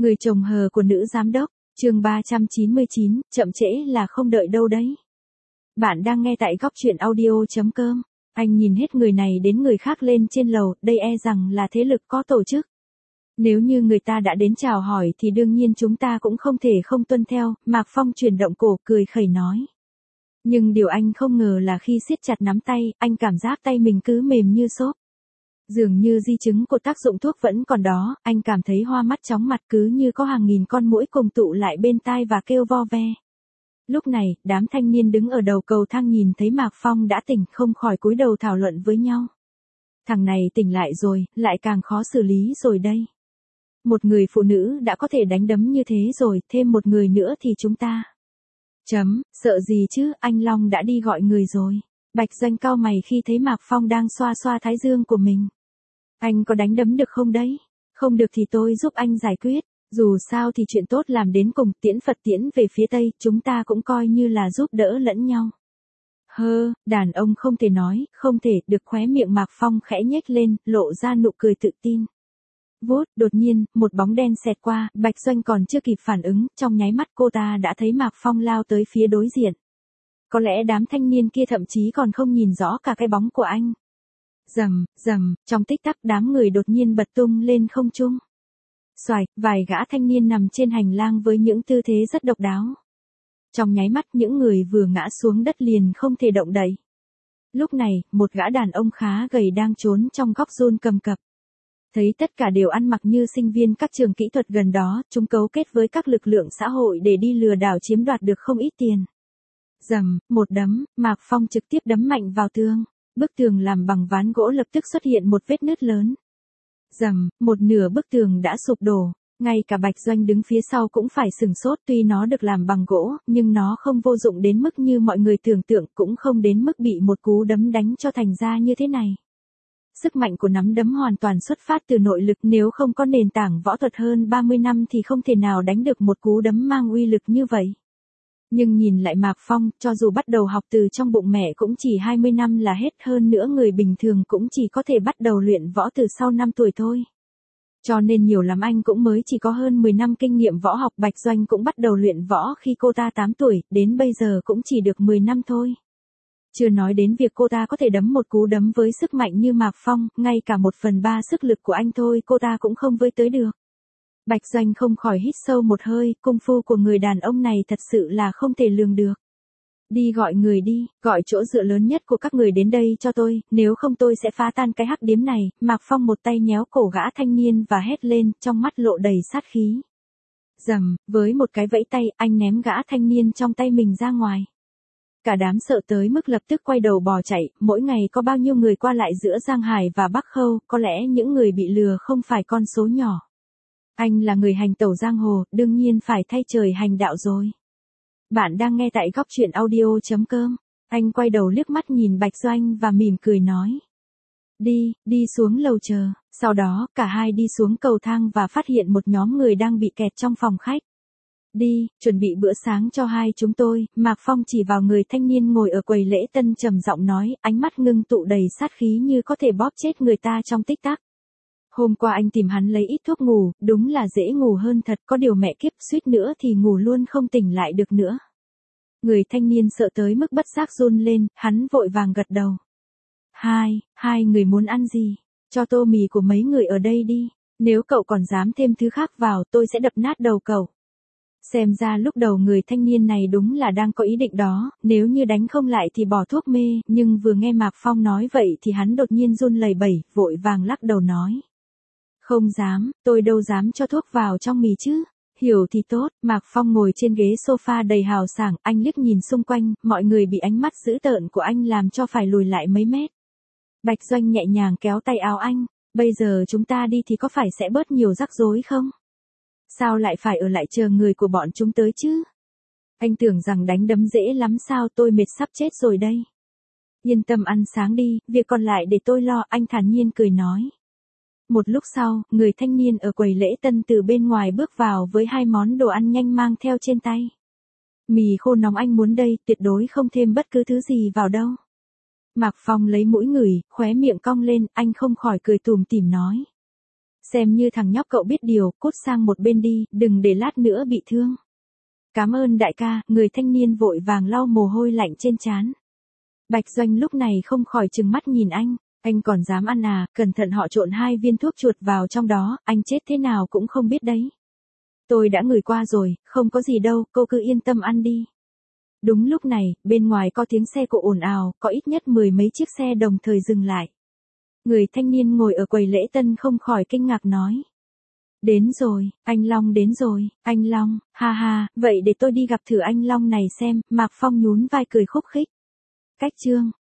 Người chồng hờ của nữ giám đốc, chương 399, chậm trễ là không đợi đâu đấy. Bạn đang nghe tại góc truyện audio.com. Anh nhìn hết người này đến người khác lên trên lầu, đây e rằng là thế lực có tổ chức. Nếu như người ta đã đến chào hỏi thì đương nhiên chúng ta cũng không thể không tuân theo, Mạc Phong chuyển động cổ cười khẩy nói. Nhưng điều anh không ngờ là khi siết chặt nắm tay, anh cảm giác tay mình cứ mềm như xốp. Dường như di chứng của tác dụng thuốc vẫn còn đó, anh cảm thấy hoa mắt chóng mặt cứ như có hàng nghìn con muỗi cùng tụ lại bên tai và kêu vo ve. Lúc này, đám thanh niên đứng ở đầu cầu thang nhìn thấy Mạc Phong đã tỉnh không khỏi cúi đầu thảo luận với nhau. Thằng này tỉnh lại rồi, lại càng khó xử lý rồi đây. Một người phụ nữ đã có thể đánh đấm như thế rồi, thêm một người nữa thì chúng ta. Sợ gì chứ, anh Long đã đi gọi người rồi. Bạch Doanh cau mày khi thấy Mạc Phong đang xoa xoa thái dương của mình. Anh có đánh đấm được không đấy? Không được thì tôi giúp anh giải quyết. Dù sao thì chuyện tốt làm đến cùng, tiễn Phật tiễn về phía Tây, chúng ta cũng coi như là giúp đỡ lẫn nhau. Đàn ông không thể nói, không thể, được khóe miệng Mạc Phong khẽ nhếch lên, lộ ra nụ cười tự tin. Đột nhiên, một bóng đen xẹt qua, Bạch Doanh còn chưa kịp phản ứng, trong nháy mắt cô ta đã thấy Mạc Phong lao tới phía đối diện. Có lẽ đám thanh niên kia thậm chí còn không nhìn rõ cả cái bóng của anh. Rầm, trong tích tắc đám người đột nhiên bật tung lên không trung. Xoài, vài gã thanh niên nằm trên hành lang với những tư thế rất độc đáo. Trong nháy mắt những người vừa ngã xuống đất liền không thể động đậy. Lúc này, một gã đàn ông khá gầy đang trốn trong góc run cầm cập. Thấy tất cả đều ăn mặc như sinh viên các trường kỹ thuật gần đó, chúng cấu kết với các lực lượng xã hội để đi lừa đảo chiếm đoạt được không ít tiền. Một đấm, Mạc Phong trực tiếp đấm mạnh vào tường. Bức tường làm bằng ván gỗ lập tức xuất hiện một vết nứt lớn. Một nửa bức tường đã sụp đổ. Ngay cả Bạch Doanh đứng phía sau cũng phải sửng sốt, tuy nó được làm bằng gỗ, nhưng nó không vô dụng đến mức như mọi người tưởng tượng, cũng không đến mức bị một cú đấm đánh cho thành ra như thế này. Sức mạnh của nắm đấm hoàn toàn xuất phát từ nội lực, nếu không có nền tảng võ thuật hơn 30 năm thì không thể nào đánh được một cú đấm mang uy lực như vậy. Nhưng nhìn lại Mạc Phong, cho dù bắt đầu học từ trong bụng mẹ cũng chỉ 20 năm là hết, hơn nữa người bình thường cũng chỉ có thể bắt đầu luyện võ từ sau 5 tuổi thôi. Cho nên nhiều lắm anh cũng mới chỉ có hơn 10 năm kinh nghiệm võ học. Bạch Doanh cũng bắt đầu luyện võ khi cô ta 8 tuổi, đến bây giờ cũng chỉ được 10 năm thôi. Chưa nói đến việc cô ta có thể đấm một cú đấm với sức mạnh như Mạc Phong, ngay cả 1/3 sức lực của anh thôi cô ta cũng không với tới được. Bạch Doanh không khỏi hít sâu một hơi, công phu của người đàn ông này thật sự là không thể lường được. Đi gọi người đi, gọi chỗ dựa lớn nhất của các người đến đây cho tôi, nếu không tôi sẽ phá tan cái hắc điếm này. Mạc Phong một tay nhéo cổ gã thanh niên và hét lên, trong mắt lộ đầy sát khí. Với một cái vẫy tay, anh ném gã thanh niên trong tay mình ra ngoài. Cả đám sợ tới mức lập tức quay đầu bỏ chạy, mỗi ngày có bao nhiêu người qua lại giữa Giang Hải và Bắc Khâu, có lẽ những người bị lừa không phải con số nhỏ. Anh là người hành tẩu giang hồ, đương nhiên phải thay trời hành đạo rồi. Bạn đang nghe tại góc truyện audio.com. Anh quay đầu liếc mắt nhìn Bạch Doanh và mỉm cười nói. Đi xuống lầu chờ. Sau đó, cả hai đi xuống cầu thang và phát hiện một nhóm người đang bị kẹt trong phòng khách. Chuẩn bị bữa sáng cho hai chúng tôi. Mạc Phong chỉ vào người thanh niên ngồi ở quầy lễ tân trầm giọng nói, ánh mắt ngưng tụ đầy sát khí như có thể bóp chết người ta trong tích tắc. Hôm qua anh tìm hắn lấy ít thuốc ngủ, đúng là dễ ngủ hơn thật, có điều mẹ kiếp suýt nữa thì ngủ luôn không tỉnh lại được nữa. Người thanh niên sợ tới mức bất giác run lên, hắn vội vàng gật đầu. Hai người muốn ăn gì? Cho tô mì của mấy người ở đây đi, nếu cậu còn dám thêm thứ khác vào tôi sẽ đập nát đầu cậu. Xem ra lúc đầu người thanh niên này đúng là đang có ý định đó, nếu như đánh không lại thì bỏ thuốc mê, nhưng vừa nghe Mạc Phong nói vậy thì hắn đột nhiên run lẩy bẩy, vội vàng lắc đầu nói. Không dám, tôi đâu dám cho thuốc vào trong mì chứ. Hiểu thì tốt. Mạc Phong ngồi trên ghế sofa đầy hào sảng, anh liếc nhìn xung quanh, mọi người bị ánh mắt dữ tợn của anh làm cho phải lùi lại mấy mét. Bạch Doanh nhẹ nhàng kéo tay áo anh, bây giờ chúng ta đi thì có phải sẽ bớt nhiều rắc rối không? Sao lại phải ở lại chờ người của bọn chúng tới chứ? Anh tưởng rằng đánh đấm dễ lắm sao, tôi mệt sắp chết rồi đây. Yên tâm ăn sáng đi, việc còn lại để tôi lo, anh thản nhiên cười nói. Một lúc sau, người thanh niên ở quầy lễ tân từ bên ngoài bước vào với 2 món đồ ăn nhanh mang theo trên tay. Mì khô nóng anh muốn đây, tuyệt đối không thêm bất cứ thứ gì vào đâu. Mạc Phong lấy mũi ngửi, khóe miệng cong lên, anh không khỏi cười tủm tỉm nói. Xem như thằng nhóc cậu biết điều, cút sang một bên đi, đừng để lát nữa bị thương. Cảm ơn đại ca, người thanh niên vội vàng lau mồ hôi lạnh trên trán. Bạch Doanh lúc này không khỏi trừng mắt nhìn anh còn dám ăn à, cẩn thận họ trộn 2 viên thuốc chuột vào trong đó, anh chết thế nào cũng không biết đấy. Tôi đã ngửi qua rồi, không có gì đâu, cô cứ yên tâm ăn đi. Đúng lúc này, bên ngoài có tiếng xe cộ ồn ào, có ít nhất 10 mấy chiếc xe đồng thời dừng lại. Người thanh niên ngồi ở quầy lễ tân không khỏi kinh ngạc nói. Đến rồi, anh Long đến rồi, anh Long, ha ha, vậy để tôi đi gặp thử anh Long này xem, Mạc Phong nhún vai cười khúc khích. Cách chương